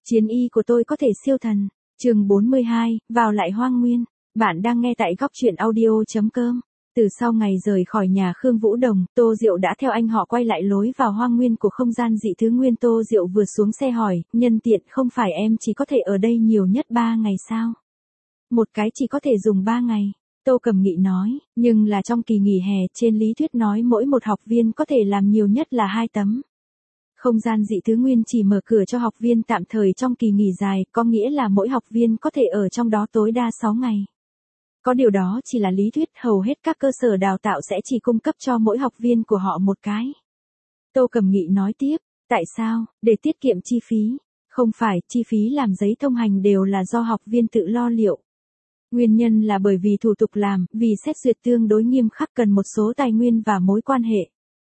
Chiến y của tôi có thể siêu thần. Chương 42, vào lại Hoang Nguyên. Bạn đang nghe tại góc truyện audio.com. Từ sau ngày rời khỏi nhà Khương Vũ Đồng, Tô Diệu đã theo anh họ quay lại lối vào Hoang Nguyên của không gian dị thứ nguyên. Tô Diệu vừa xuống xe hỏi, nhân tiện không phải em chỉ có thể ở đây nhiều nhất 3 ngày sao? Một cái chỉ có thể dùng 3 ngày. Tô Cẩm Nghị nói, nhưng là trong kỳ nghỉ hè, trên lý thuyết nói mỗi một học viên có thể làm nhiều nhất là 2 tấm. Không gian dị thứ nguyên chỉ mở cửa cho học viên tạm thời trong kỳ nghỉ dài, có nghĩa là mỗi học viên có thể ở trong đó tối đa 6 ngày. Có điều đó chỉ là lý thuyết, hầu hết các cơ sở đào tạo sẽ chỉ cung cấp cho mỗi học viên của họ một cái. Tô Cẩm Nghị nói tiếp, tại sao? Để tiết kiệm chi phí. Không phải, chi phí làm giấy thông hành đều là do học viên tự lo liệu. Nguyên nhân là bởi vì thủ tục làm, vì xét duyệt tương đối nghiêm khắc cần một số tài nguyên và mối quan hệ.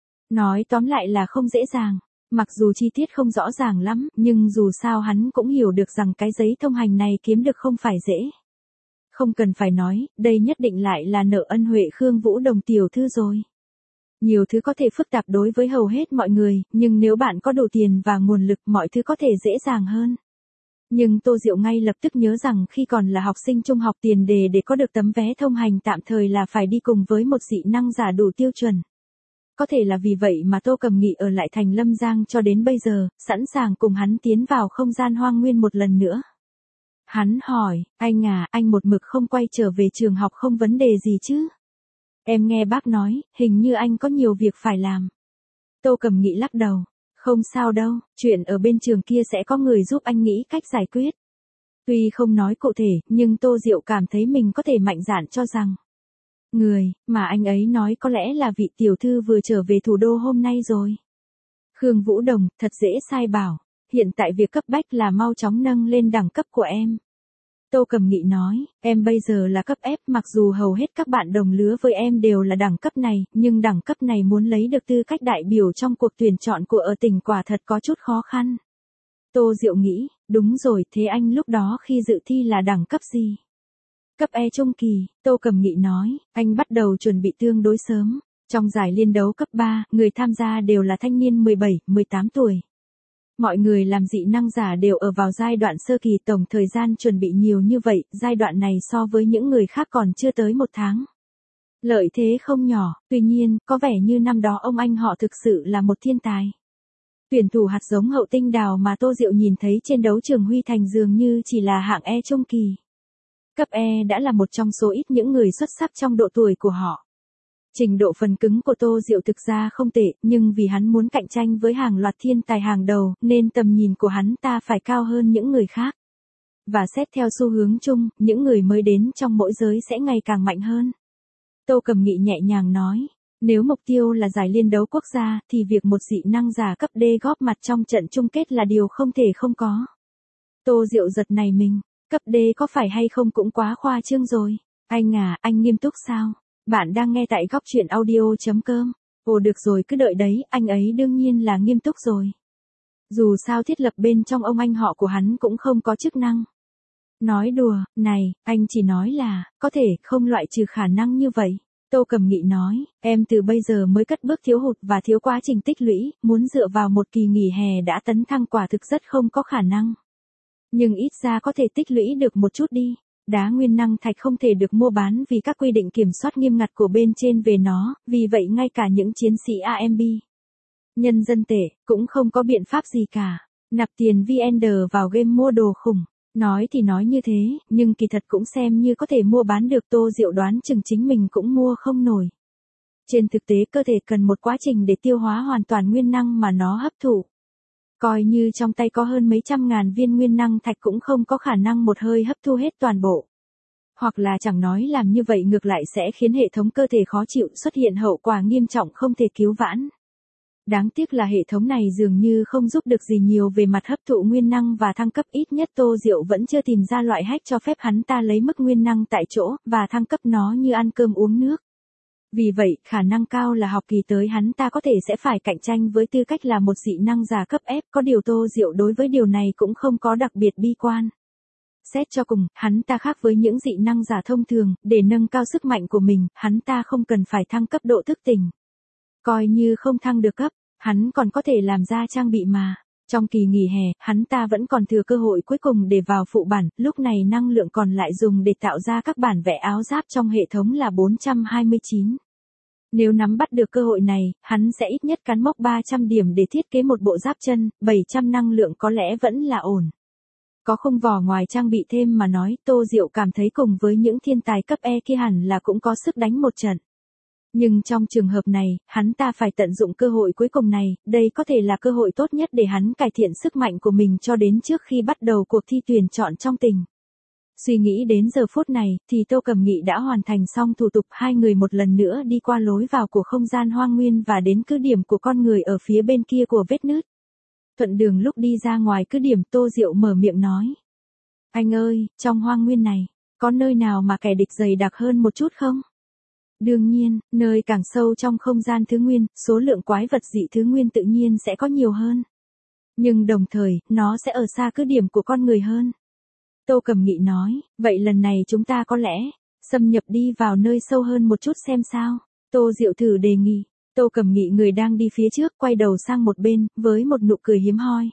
Nói tóm lại là không dễ dàng. Mặc dù chi tiết không rõ ràng lắm, nhưng dù sao hắn cũng hiểu được rằng cái giấy thông hành này kiếm được không phải dễ. Không cần phải nói, đây nhất định lại là nợ ân huệ Khương Vũ Đồng tiểu thư rồi. Nhiều thứ có thể phức tạp đối với hầu hết mọi người, nhưng nếu bạn có đủ tiền và nguồn lực mọi thứ có thể dễ dàng hơn. Nhưng Tô Diệu ngay lập tức nhớ rằng khi còn là học sinh trung học tiền đề để có được tấm vé thông hành tạm thời là phải đi cùng với một dị năng giả đủ tiêu chuẩn. Có thể là vì vậy mà Tô Cẩm Nghị ở lại thành Lâm Giang cho đến bây giờ, sẵn sàng cùng hắn tiến vào không gian Hoang Nguyên một lần nữa. Hắn hỏi, anh à, anh một mực không quay trở về trường học không vấn đề gì chứ? Em nghe bác nói, hình như anh có nhiều việc phải làm. Tô Cẩm Nghị lắc đầu, không sao đâu, chuyện ở bên trường kia sẽ có người giúp anh nghĩ cách giải quyết. Tuy không nói cụ thể, nhưng Tô Diệu cảm thấy mình có thể mạnh dạn cho rằng người mà anh ấy nói có lẽ là vị tiểu thư vừa trở về thủ đô hôm nay rồi. Khương Vũ Đồng, thật dễ sai bảo, hiện tại việc cấp bách là mau chóng nâng lên đẳng cấp của em. Tô Cẩm Nghị nói, em bây giờ là cấp F, mặc dù hầu hết các bạn đồng lứa với em đều là đẳng cấp này, nhưng đẳng cấp này muốn lấy được tư cách đại biểu trong cuộc tuyển chọn của ở tỉnh quả thật có chút khó khăn. Tô Diệu nghĩ, đúng rồi, thế anh lúc đó khi dự thi là đẳng cấp gì? Cấp E trung kỳ, Tô Cẩm Nghị nói, anh bắt đầu chuẩn bị tương đối sớm. Trong giải liên đấu cấp 3, người tham gia đều là thanh niên 17, 18 tuổi. Mọi người làm dị năng giả đều ở vào giai đoạn sơ kỳ, tổng thời gian chuẩn bị nhiều như vậy, giai đoạn này so với những người khác còn chưa tới 1 tháng. Lợi thế không nhỏ, tuy nhiên, có vẻ như năm đó ông anh họ thực sự là một thiên tài. Tuyển thủ hạt giống Hậu Tinh Đào mà Tô Diệu nhìn thấy trên đấu trường Huy Thành dường như chỉ là hạng E trung kỳ. Cấp E đã là một trong số ít những người xuất sắc trong độ tuổi của họ. Trình độ phần cứng của Tô Diệu thực ra không tệ, nhưng vì hắn muốn cạnh tranh với hàng loạt thiên tài hàng đầu, nên tầm nhìn của hắn ta phải cao hơn những người khác. Và xét theo xu hướng chung, những người mới đến trong mỗi giới sẽ ngày càng mạnh hơn. Tô Cẩm Nghị nhẹ nhàng nói, nếu mục tiêu là giải liên đấu quốc gia, thì việc một dị năng giả cấp D góp mặt trong trận chung kết là điều không thể không có. Tô Diệu giật nảy mình. Cấp D có phải hay không cũng quá khoa trương rồi. Anh à, anh nghiêm túc sao? Bạn đang nghe tại góc truyện audio.com. Ồ được rồi, cứ đợi đấy, anh ấy đương nhiên là nghiêm túc rồi. Dù sao thiết lập bên trong ông anh họ của hắn cũng không có chức năng. Nói đùa, này, anh chỉ nói là, có thể không loại trừ khả năng như vậy. Tô Cẩm Nghị nói, em từ bây giờ mới cất bước thiếu hụt và thiếu quá trình tích lũy, muốn dựa vào một kỳ nghỉ hè đã tấn thăng quả thực rất không có khả năng. Nhưng ít ra có thể tích lũy được một chút đi. Đá nguyên năng thạch không thể được mua bán vì các quy định kiểm soát nghiêm ngặt của bên trên về nó, vì vậy ngay cả những chiến sĩ AMB, nhân dân tệ, cũng không có biện pháp gì cả. Nạp tiền VN vào game mua đồ khủng. Nói thì nói như thế, nhưng kỳ thật cũng xem như có thể mua bán được. Tô Diệu đoán chừng chính mình cũng mua không nổi. Trên thực tế cơ thể cần một quá trình để tiêu hóa hoàn toàn nguyên năng mà nó hấp thụ. Coi như trong tay có hơn mấy trăm ngàn viên nguyên năng thạch cũng không có khả năng một hơi hấp thu hết toàn bộ. Hoặc là chẳng nói làm như vậy ngược lại sẽ khiến hệ thống cơ thể khó chịu, xuất hiện hậu quả nghiêm trọng không thể cứu vãn. Đáng tiếc là hệ thống này dường như không giúp được gì nhiều về mặt hấp thụ nguyên năng và thăng cấp, ít nhất Tô Diệu vẫn chưa tìm ra loại hack cho phép hắn ta lấy mức nguyên năng tại chỗ và thăng cấp nó như ăn cơm uống nước. Vì vậy, khả năng cao là học kỳ tới hắn ta có thể sẽ phải cạnh tranh với tư cách là một dị năng giả cấp F, có điều Tô Diệu đối với điều này cũng không có đặc biệt bi quan. Xét cho cùng, hắn ta khác với những dị năng giả thông thường, để nâng cao sức mạnh của mình, hắn ta không cần phải thăng cấp độ thức tỉnh. Coi như không thăng được cấp, hắn còn có thể làm ra trang bị mà. Trong kỳ nghỉ hè, hắn ta vẫn còn thừa cơ hội cuối cùng để vào phụ bản, lúc này năng lượng còn lại dùng để tạo ra các bản vẽ áo giáp trong hệ thống là 429. Nếu nắm bắt được cơ hội này, hắn sẽ ít nhất cán mốc 300 điểm để thiết kế một bộ giáp chân, 700 năng lượng có lẽ vẫn là ổn. Có khung vỏ ngoài trang bị thêm mà nói, Tô Diệu cảm thấy cùng với những thiên tài cấp E kia hẳn là cũng có sức đánh một trận. Nhưng trong trường hợp này, hắn ta phải tận dụng cơ hội cuối cùng này, đây có thể là cơ hội tốt nhất để hắn cải thiện sức mạnh của mình cho đến trước khi bắt đầu cuộc thi tuyển chọn trong tình. Suy nghĩ đến giờ phút này, thì Tô Cẩm Nghị đã hoàn thành xong thủ tục, hai người một lần nữa đi qua lối vào của không gian hoang nguyên và đến cứ điểm của con người ở phía bên kia của vết nứt. Thuận đường lúc đi ra ngoài cứ điểm, Tô Diệu mở miệng nói. Anh ơi, trong hoang nguyên này, có nơi nào mà kẻ địch dày đặc hơn một chút không? Đương nhiên, nơi càng sâu trong không gian thứ nguyên, số lượng quái vật dị thứ nguyên tự nhiên sẽ có nhiều hơn. Nhưng đồng thời, nó sẽ ở xa cứ điểm của con người hơn. Tô Cẩm Nghị nói, vậy lần này chúng ta có lẽ, xâm nhập đi vào nơi sâu hơn một chút xem sao. Tô Diệu thử đề nghị. Tô Cẩm Nghị người đang đi phía trước quay đầu sang một bên, với một nụ cười hiếm hoi.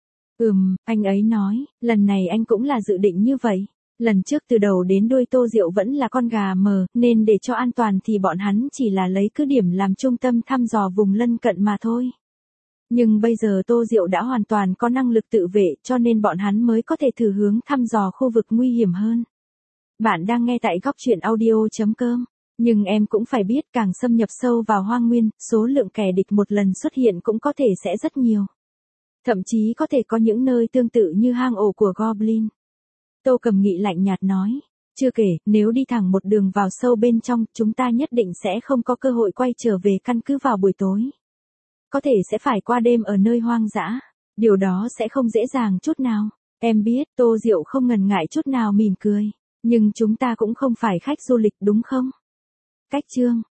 Anh ấy nói, lần này anh cũng là dự định như vậy. Lần trước từ đầu đến đuôi Tô Diệu vẫn là con gà mờ, nên để cho an toàn thì bọn hắn chỉ là lấy cứ điểm làm trung tâm thăm dò vùng lân cận mà thôi. Nhưng bây giờ Tô Diệu đã hoàn toàn có năng lực tự vệ cho nên bọn hắn mới có thể thử hướng thăm dò khu vực nguy hiểm hơn. Bạn đang nghe tại góc truyện audio.com. Nhưng em cũng phải biết càng xâm nhập sâu vào hoang nguyên, số lượng kẻ địch một lần xuất hiện cũng có thể sẽ rất nhiều. Thậm chí có thể có những nơi tương tự như hang ổ của Goblin. Tô Cẩm Nghị lạnh nhạt nói. Chưa kể, nếu đi thẳng một đường vào sâu bên trong, chúng ta nhất định sẽ không có cơ hội quay trở về căn cứ vào buổi tối. Có thể sẽ phải qua đêm ở nơi hoang dã. Điều đó sẽ không dễ dàng chút nào. Em biết, Tô Diệu không ngần ngại chút nào mỉm cười. Nhưng chúng ta cũng không phải khách du lịch đúng không? Cách chương